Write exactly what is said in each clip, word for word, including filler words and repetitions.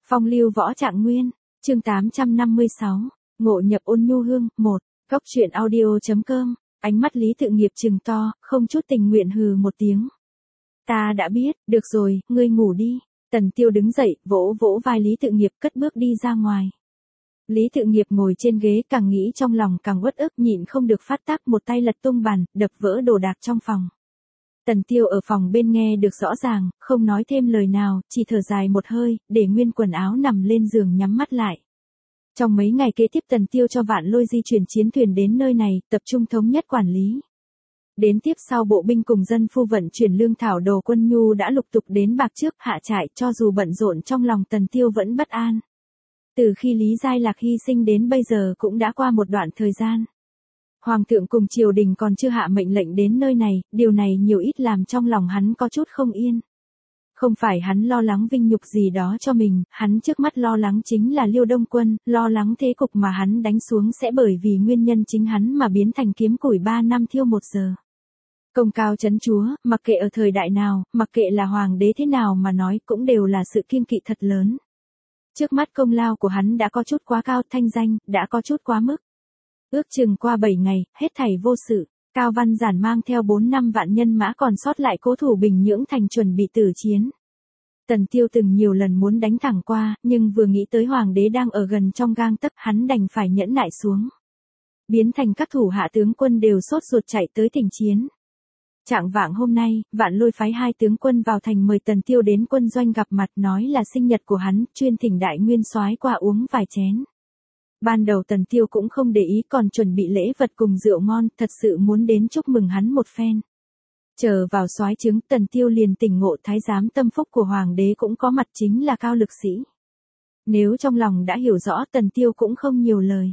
Phong lưu võ trạng nguyên, chương tám trăm năm mươi sáu, ngộ nhập ôn nhu hương, một, góc truyện audio.com, ánh mắt Lý Tự Nghiệp trừng to, không chút tình nguyện hừ một tiếng. Ta đã biết, được rồi, ngươi ngủ đi. Tần Tiêu đứng dậy, vỗ vỗ vai Lý Tự Nghiệp cất bước đi ra ngoài. Lý Tự Nghiệp ngồi trên ghế càng nghĩ trong lòng càng uất ức nhịn không được phát tác một tay lật tung bàn, đập vỡ đồ đạc trong phòng. Tần Tiêu ở phòng bên nghe được rõ ràng, không nói thêm lời nào, chỉ thở dài một hơi, để nguyên quần áo nằm lên giường nhắm mắt lại. Trong mấy ngày kế tiếp Tần Tiêu cho Vạn Lôi di chuyển chiến thuyền đến nơi này, tập trung thống nhất quản lý. Đến tiếp sau bộ binh cùng dân phu vận chuyển lương thảo đồ quân nhu đã lục tục đến bạc trước hạ trại, cho dù bận rộn trong lòng Tần Tiêu vẫn bất an. Từ khi Lý Giai Lạc hy sinh đến bây giờ cũng đã qua một đoạn thời gian. Hoàng thượng cùng triều đình còn chưa hạ mệnh lệnh đến nơi này, điều này nhiều ít làm trong lòng hắn có chút không yên. Không phải hắn lo lắng vinh nhục gì đó cho mình, hắn trước mắt lo lắng chính là Liêu Đông Quân, lo lắng thế cục mà hắn đánh xuống sẽ bởi vì nguyên nhân chính hắn mà biến thành kiếm củi ba năm thiêu một giờ. Công cao chấn chúa, mặc kệ ở thời đại nào, mặc kệ là hoàng đế thế nào mà nói cũng đều là sự kiêng kỵ thật lớn. Trước mắt công lao của hắn đã có chút quá cao, thanh danh, đã có chút quá mức. Ước chừng qua bảy ngày, hết thảy vô sự, Cao Văn Giản mang theo bốn năm vạn nhân mã còn sót lại cố thủ Bình Nhưỡng thành chuẩn bị tử chiến. Tần Tiêu từng nhiều lần muốn đánh thẳng qua, nhưng vừa nghĩ tới hoàng đế đang ở gần trong gang tấc, hắn đành phải nhẫn nại xuống. Biến thành các thủ hạ tướng quân đều sốt ruột chạy tới thỉnh chiến. Trạng vạng hôm nay, Vạn Lôi phái hai tướng quân vào thành mời Tần Tiêu đến quân doanh gặp mặt, nói là sinh nhật của hắn, chuyên thỉnh đại nguyên soái qua uống vài chén. Ban đầu Tần Tiêu cũng không để ý, còn chuẩn bị lễ vật cùng rượu ngon, thật sự muốn đến chúc mừng hắn một phen. Chờ vào soái trướng, Tần Tiêu liền tỉnh ngộ thái giám tâm phúc của hoàng đế cũng có mặt, chính là Cao Lực Sĩ. Nếu trong lòng đã hiểu rõ, Tần Tiêu cũng không nhiều lời.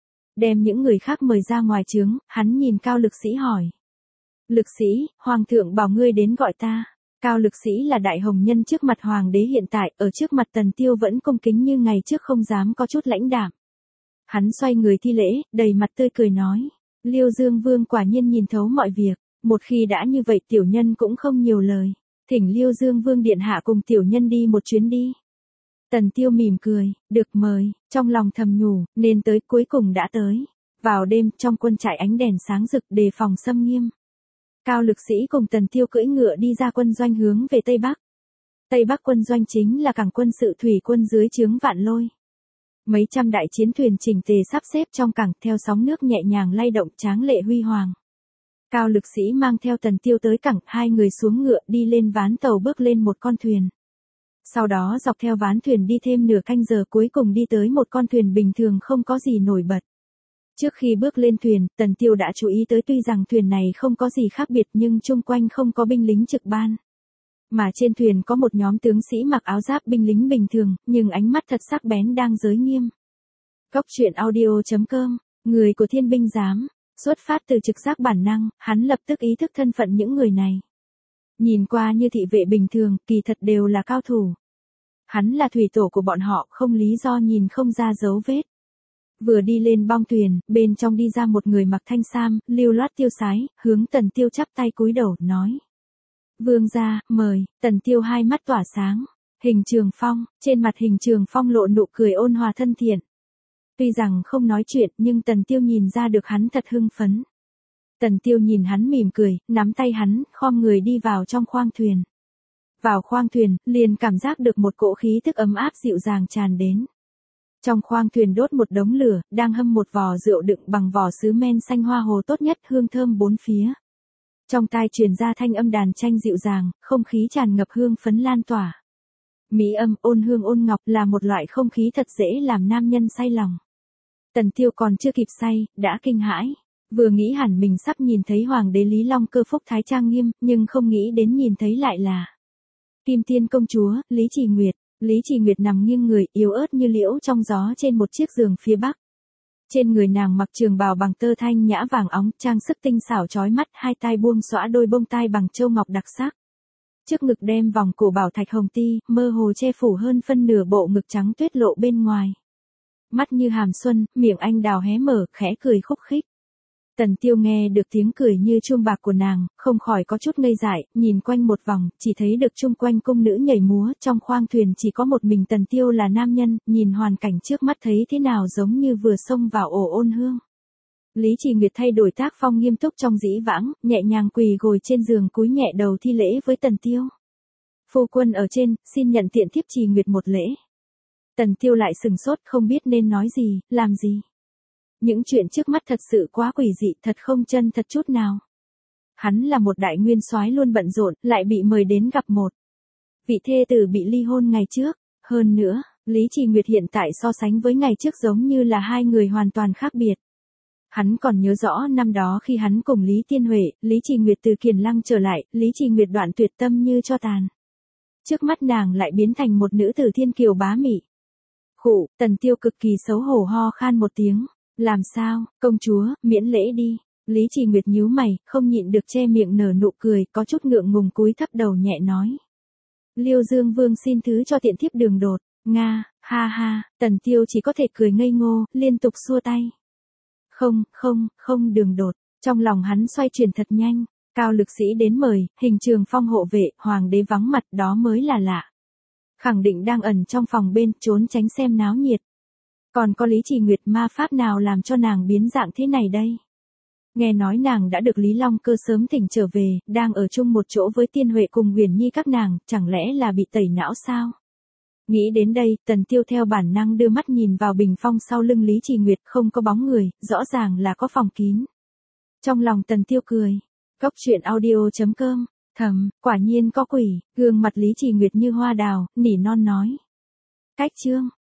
Đem những người khác mời ra ngoài trướng, hắn nhìn Cao Lực Sĩ hỏi. Lực Sĩ, hoàng thượng bảo ngươi đến gọi ta. Cao Lực Sĩ là đại hồng nhân trước mặt hoàng đế hiện tại, ở trước mặt Tần Tiêu vẫn cung kính như ngày trước, không dám có chút lãnh đạm. Hắn xoay người thi lễ, đầy mặt tươi cười nói, Liêu Dương Vương quả nhiên nhìn thấu mọi việc, một khi đã như vậy tiểu nhân cũng không nhiều lời, thỉnh Liêu Dương Vương điện hạ cùng tiểu nhân đi một chuyến đi. Tần Tiêu mỉm cười, được mời, trong lòng thầm nhủ, nên tới, cuối cùng đã tới. Vào đêm, trong quân trại ánh đèn sáng rực, đề phòng xâm nghiêm. Cao Lực Sĩ cùng Tần Tiêu cưỡi ngựa đi ra quân doanh hướng về Tây Bắc. Tây Bắc quân doanh chính là cảng quân sự thủy quân dưới trướng Vạn Lôi. Mấy trăm đại chiến thuyền chỉnh tề sắp xếp trong cảng, theo sóng nước nhẹ nhàng lay động, tráng lệ huy hoàng. Cao Lực Sĩ mang theo Tần Tiêu tới cảng, hai người xuống ngựa đi lên ván tàu, bước lên một con thuyền. Sau đó dọc theo ván thuyền đi thêm nửa canh giờ, cuối cùng đi tới một con thuyền bình thường không có gì nổi bật. Trước khi bước lên thuyền, Tần Tiêu đã chú ý tới, tuy rằng thuyền này không có gì khác biệt nhưng chung quanh không có binh lính trực ban. Mà trên thuyền có một nhóm tướng sĩ mặc áo giáp binh lính bình thường, nhưng ánh mắt thật sắc bén đang giới nghiêm. Góc truyện audio.com, người của Thiên binh giám, xuất phát từ trực giác bản năng, hắn lập tức ý thức thân phận những người này. Nhìn qua như thị vệ bình thường, kỳ thật đều là cao thủ. Hắn là thủy tổ của bọn họ, không lý do nhìn không ra dấu vết. Vừa đi lên bong thuyền, bên trong đi ra một người mặc thanh sam, lưu loát tiêu sái, hướng Tần Tiêu chắp tay cúi đầu, nói. Vương gia, mời. Tần Tiêu hai mắt tỏa sáng. Hình Trường Phong, trên mặt Hình Trường Phong lộ nụ cười ôn hòa thân thiện. Tuy rằng không nói chuyện nhưng Tần Tiêu nhìn ra được hắn thật hưng phấn. Tần Tiêu nhìn hắn mỉm cười, nắm tay hắn, khom người đi vào trong khoang thuyền. Vào khoang thuyền, liền cảm giác được một cỗ khí thức ấm áp dịu dàng tràn đến. Trong khoang thuyền đốt một đống lửa, đang hâm một vò rượu đựng bằng vỏ sứ men xanh hoa hồ tốt nhất, hương thơm bốn phía. Trong tai truyền ra thanh âm đàn tranh dịu dàng, không khí tràn ngập hương phấn lan tỏa. Mỹ âm ôn hương ôn ngọc là một loại không khí thật dễ làm nam nhân say lòng. Tần Tiêu còn chưa kịp say, đã kinh hãi. Vừa nghĩ hẳn mình sắp nhìn thấy hoàng đế Lý Long Cơ phúc thái trang nghiêm, nhưng không nghĩ đến nhìn thấy lại là Kim Tiên công chúa, Lý Trì Nguyệt. Lý Trì Nguyệt nằm nghiêng người, yếu ớt như liễu trong gió trên một chiếc giường phía bắc. Trên người nàng mặc trường bào bằng tơ thanh nhã vàng óng, trang sức tinh xảo chói mắt, hai tai buông xõa đôi bông tai bằng châu ngọc đặc sắc. Trước ngực đem vòng cổ bảo thạch hồng ti, mơ hồ che phủ hơn phân nửa bộ ngực trắng tuyết lộ bên ngoài. Mắt như hàm xuân, miệng anh đào hé mở, khẽ cười khúc khích. Tần Tiêu nghe được tiếng cười như chuông bạc của nàng, không khỏi có chút ngây dại, nhìn quanh một vòng, chỉ thấy được chung quanh cung nữ nhảy múa, trong khoang thuyền chỉ có một mình Tần Tiêu là nam nhân, nhìn hoàn cảnh trước mắt thấy thế nào giống như vừa xông vào ổ ôn hương. Lý Trì Nguyệt thay đổi tác phong nghiêm túc trong dĩ vãng, nhẹ nhàng quỳ gối trên giường cúi nhẹ đầu thi lễ với Tần Tiêu. Phu quân ở trên, xin nhận tiện thiếp Trì Nguyệt một lễ. Tần Tiêu lại sừng sốt không biết nên nói gì, làm gì. Những chuyện trước mắt thật sự quá quỷ dị, thật không chân thật chút nào. Hắn là một đại nguyên soái luôn bận rộn, lại bị mời đến gặp một vị thê tử bị ly hôn ngày trước. Hơn nữa, Lý Trì Nguyệt hiện tại so sánh với ngày trước giống như là hai người hoàn toàn khác biệt. Hắn còn nhớ rõ năm đó khi hắn cùng Lý Tiên Huệ, Lý Trì Nguyệt từ Kiền Lăng trở lại, Lý Trì Nguyệt đoạn tuyệt tâm như cho tàn. Trước mắt nàng lại biến thành một nữ tử thiên kiều bá mị. Khụ, Tần Tiêu cực kỳ xấu hổ ho khan một tiếng. Làm sao, công chúa, miễn lễ đi. Lý Trì Nguyệt nhíu mày, không nhịn được che miệng nở nụ cười, có chút ngượng ngùng cúi thấp đầu nhẹ nói. Liêu Dương Vương xin thứ cho tiện thiếp đường đột. Nga, ha ha, Tần Tiêu chỉ có thể cười ngây ngô, liên tục xua tay. Không, không, không đường đột. Trong lòng hắn xoay chuyển thật nhanh. Cao lực sĩ đến mời, hình trường phong hộ vệ, hoàng đế vắng mặt, đó mới là lạ. Khẳng định đang ẩn trong phòng bên, trốn tránh xem náo nhiệt. Còn có Lý Trì Nguyệt ma pháp nào làm cho nàng biến dạng thế này đây? Nghe nói nàng đã được Lý Long Cơ sớm thỉnh trở về, đang ở chung một chỗ với Tiên Huệ cùng Huyền Nhi các nàng, chẳng lẽ là bị tẩy não sao? Nghĩ đến đây, Tần Tiêu theo bản năng đưa mắt nhìn vào bình phong sau lưng Lý Trì Nguyệt, không có bóng người, rõ ràng là có phòng kín. Trong lòng Tần Tiêu cười. Cốc truyện audio chấm com, thầm, quả nhiên có quỷ, gương mặt Lý Trì Nguyệt như hoa đào, nỉ non nói. Cách chương.